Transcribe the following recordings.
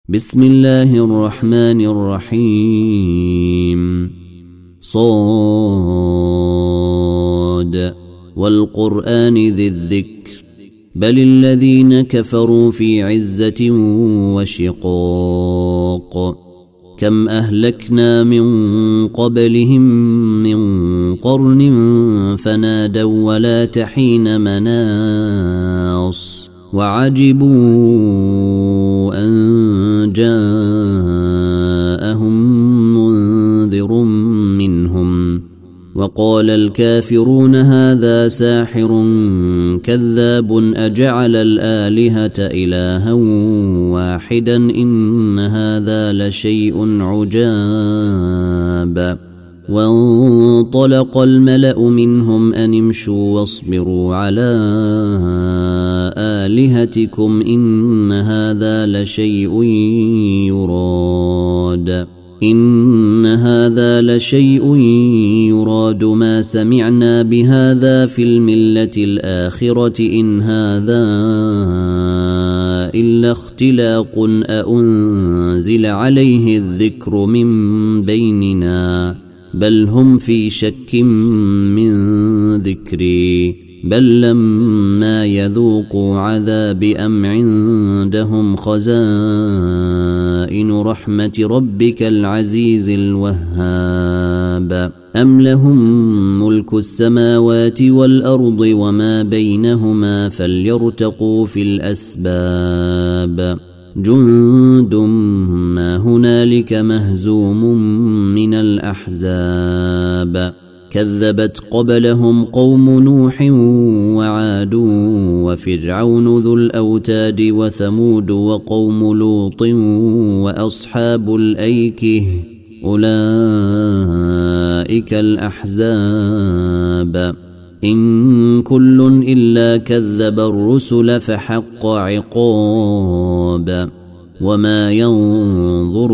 بسم الله الرحمن الرحيم صاد والقرآن ذي الذكر بل الذين كفروا في عزة وشقاق كم أهلكنا من قبلهم من قرن فنادوا ولا تحين مناص وعجبوا أن جاءهم منذر منهم وقال الكافرون هذا ساحر كذاب أجعل الآلهة إلها واحدا إن هذا لشيء عجاب وانطلق الملأ منهم أن امشوا واصبروا على آلهتكم إن هذا لشيء يراد ما سمعنا بهذا في الملة الآخرة إن هذا إلا اختلاق أأنزل عليه الذكر من بيننا بل هم في شك من ذكري بل لما يذوقوا عذاب أم عندهم خزائن رحمة ربك العزيز الوهاب أم لهم ملك السماوات والأرض وما بينهما فليرتقوا في الأسباب جند ما هنالك مهزوم من الأحزاب كذبت قبلهم قوم نوح وعاد وفرعون ذو الأوتاد وثمود وقوم لوط وأصحاب الأيكة أولئك الأحزاب إن كل إلا كذب الرسل فحق عقاب وما ينظر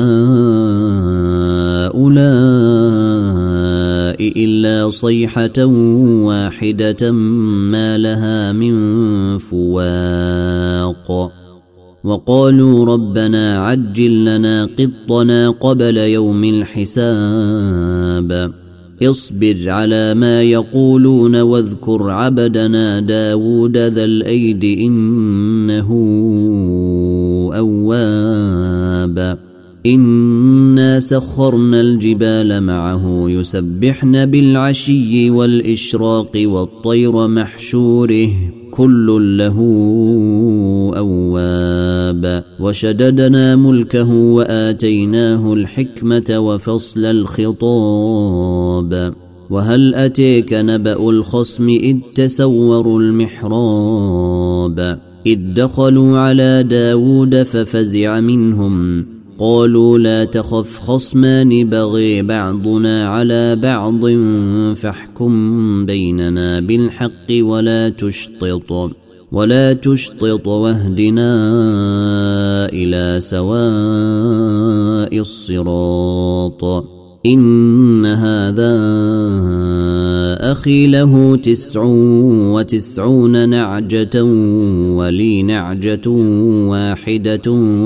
هؤلاء إلا صيحة واحدة ما لها من فواق وقالوا ربنا عجل لنا قطنا قبل يوم الحساب اصبر على ما يقولون واذكر عبدنا داود ذا الأيد إنه أواب إنا سخرنا الجبال معه يسبحن بالعشي والإشراق والطير محشوره كل له أواب وشددنا ملكه وآتيناه الحكمة وفصل الخطاب وهل أتيك نبأ الخصم إذ تسوروا المحراب إذ دخلوا على داود ففزع منهم قالوا لا تخف خصمان بغي بعضنا على بعض فاحكم بيننا بالحق ولا تشطط واهدنا إلى سواء الصراط إن هذا أخي له 99 نعجة ولي نعجة واحدة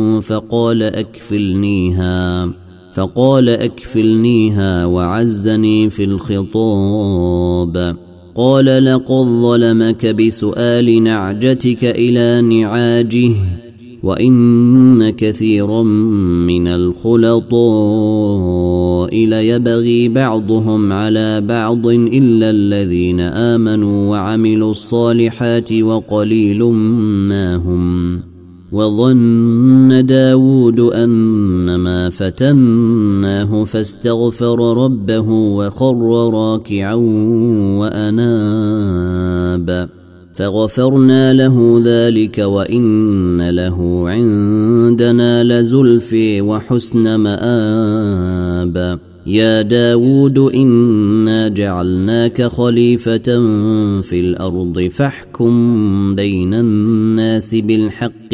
فقال أكفلنيها وعزني في الخطاب قال لقد ظلمك بسؤال نعجتك إلى نعاجه وإن كثيرا من الخلطاء ليبغي بعضهم على بعض إلا الذين آمنوا وعملوا الصالحات وقليل ما هم وظن داود أنما فتناه فاستغفر ربه وخر راكعا وأناب فغفرنا له ذلك وإن له عندنا لزلفي وحسن مآب يا داود إنا جعلناك خليفة في الأرض فاحكم بين الناس بالحق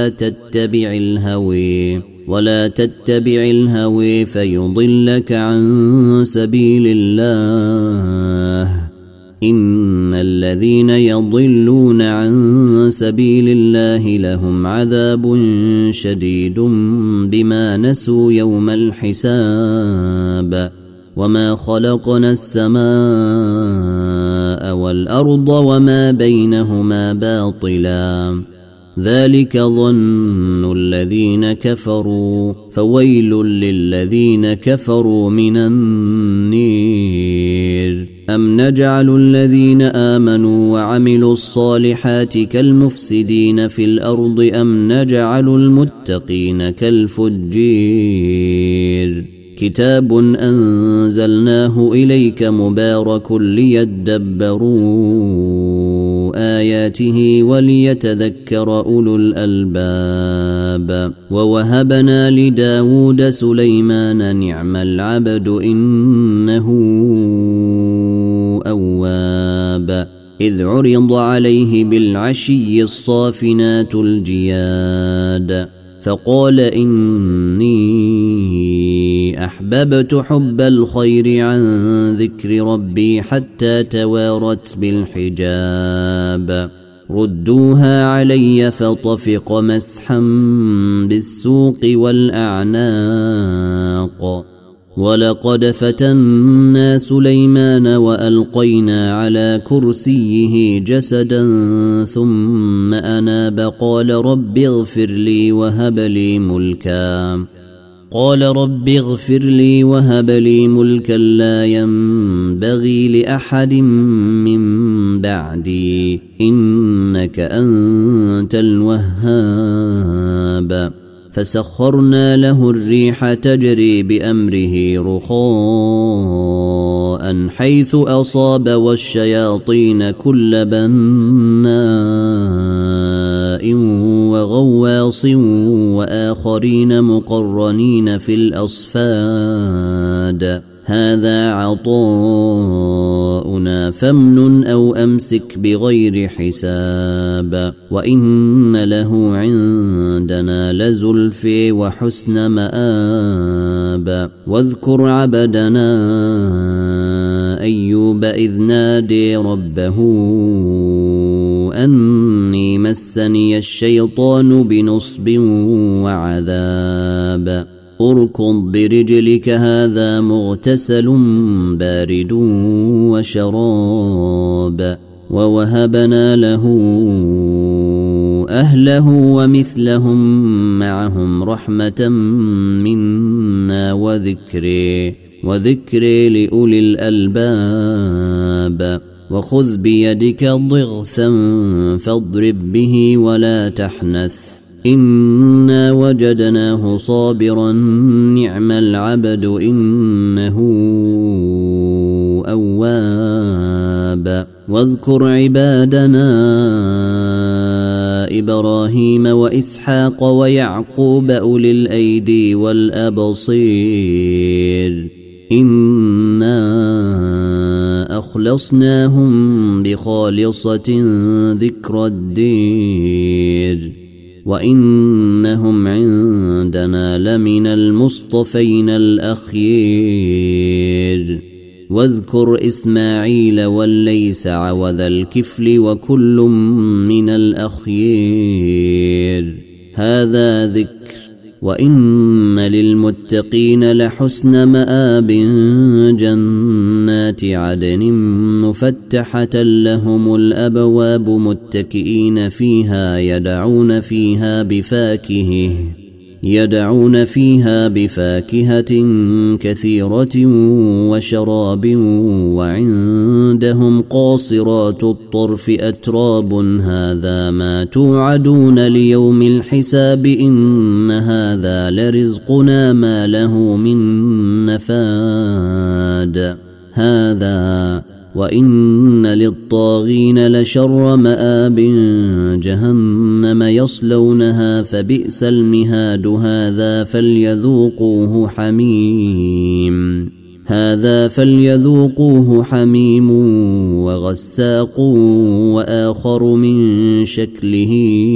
ولا تتبع الهوى فيضلك عن سبيل الله إن الذين يضلون عن سبيل الله لهم عذاب شديد بما نسوا يوم الحساب وما خلقنا السماء والأرض وما بينهما باطلا ذلك ظن الذين كفروا فويل للذين كفروا من النير أم نجعل الذين آمنوا وعملوا الصالحات كالمفسدين في الأرض أم نجعل المتقين كالفجير كتاب أنزلناه إليك مبارك ليدبروا آياته وليتذكر أولو الألباب ووهبنا لداود سليمان نعم العبد إنه أواب إذ عرض عليه بالعشي الصافنات الجياد فقال إني أحببت حب الخير عن ذكر ربي حتى توارت بالحجاب ردوها علي فطفق مسحا بالسوق والأعناق ولقد فتنا سليمان وألقينا على كرسيه جسدا ثم أناب قال رب اغفر لي وهب لي ملكا لا ينبغي لأحد من بعدي إنك أنت الوهاب فسخرنا له الريح تجري بأمره رخاء حيث أصاب والشياطين كل بناء وغواص وآخرين مقرنين في الأصفاد هذا عطاؤنا فامنن أو أمسك بغير حساب وإن له عندنا لزلفى وحسن مآب واذكر عبدنا أيوب إذ نادي ربه أني مسني الشيطان بنصب وعذاب اركض برجلك هذا مغتسل بارد وشراب ووهبنا له أهله ومثلهم معهم رحمة منا وذكري لأولي الألباب وخذ بيدك ضغثا فاضرب به ولا تحنث إنا وجدناه صابرا نعم العبد إنه أواب واذكر عبادنا إبراهيم وإسحاق ويعقوب أولي الأيدي والأبصير إنا أخلصناهم بخالصة ذكر الدير وإنهم عندنا لمن المصطفين الأخير واذكر إسماعيل واليسع وذا الكفل وكل من الأخير هذا ذكر وإن للمتقين لحسن مآب جنات عدن مفتحة لهم الأبواب متكئين فيها يدعون فيها بفاكهة كثيرة وشراب وعندهم قاصرات الطرف أتراب هذا ما توعدون ليوم الحساب إن هذا لرزقنا ما له من نفاد هذا وإن للطاغين لشر مآب جهنم يصلونها فبئس المهاد هذا فليذوقوه حميم وغساق وآخر من شكله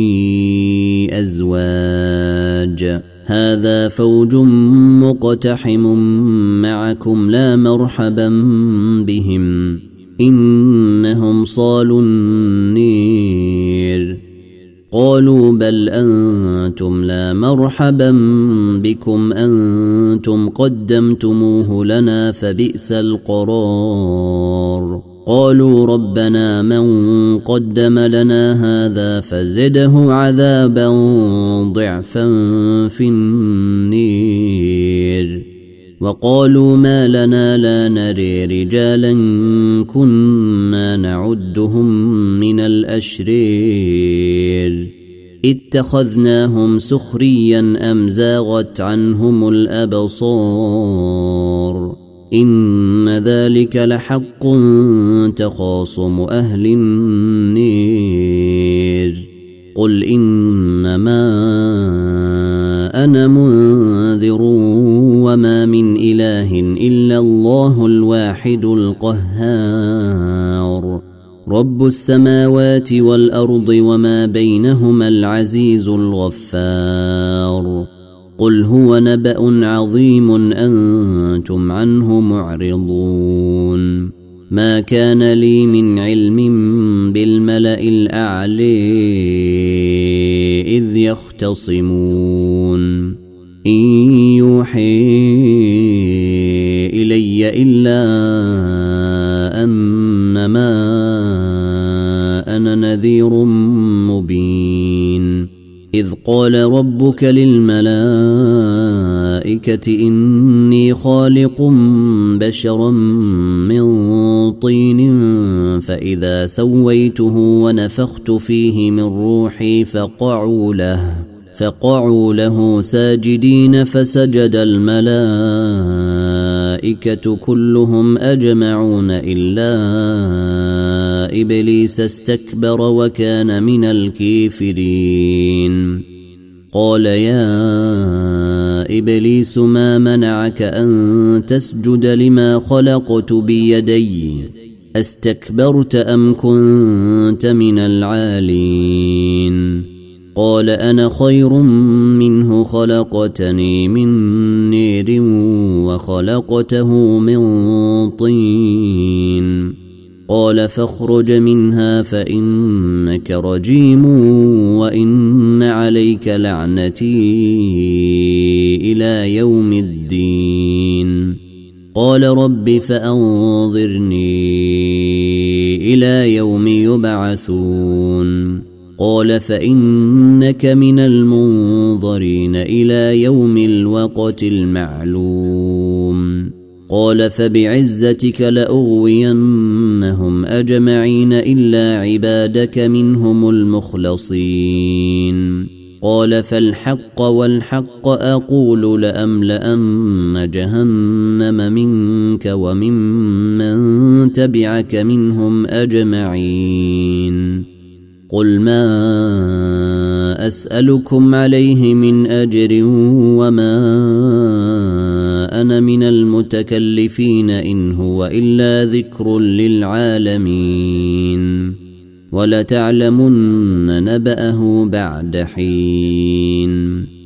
أزواج هذا فوج مقتحم معكم لا مرحبا بهم إنهم صالوا النير. قالوا بل أنتم لا مرحبا بكم أنتم قدمتموه لنا فبئس القرار. قالوا ربنا من قدم لنا هذا فزده عذابا ضعفا في النير. وقالوا ما لنا لا نري رجالا كنا نعدهم من الأشرير اتخذناهم سخريا أم زاغت عنهم الأبصار إن ذلك لحق تخاصم أهل النير. قل إنما أنا منذر وما من إله إلا الله الواحد القهار رب السماوات والأرض وما بينهما العزيز الغفار. قل هو نبأ عظيم أنتم عنه معرضون. ما كان لي من علم بالملأ الأعلى إذ يختصمون إن يوحي إلي إلا أنما أنا نذير مبين. إذ قال ربك للملائكة إني خالق بشرا من طين فإذا سويته ونفخت فيه من روحي فقعوا له ساجدين فسجد الملائكة كلهم أجمعون إلا إبليس استكبر وكان من الكافرين. قال يا إبليس ما منعك أن تسجد لما خلقت بيدي استكبرت أم كنت من العالين؟ قال أنا خير منه خلقتني من نير وخلقته من طين. قال فاخرج منها فإنك رجيم وإن عليك لعنتي إلى يوم الدين. قال رب فأنظرني إلى يوم يبعثون. قال فإنك من المنظرين إلى يوم الوقت المعلوم. قال فبعزتك لأغوينهم أجمعين إلا عبادك منهم المخلصين. قال فالحق والحق أقول لأملأن جهنم منك وممن تبعك منهم أجمعين. قل ما أسألكم عليه من أجر وما أنا من المتكلفين إن هو إلا ذكر للعالمين ولتعلمن نبأه بعد حين.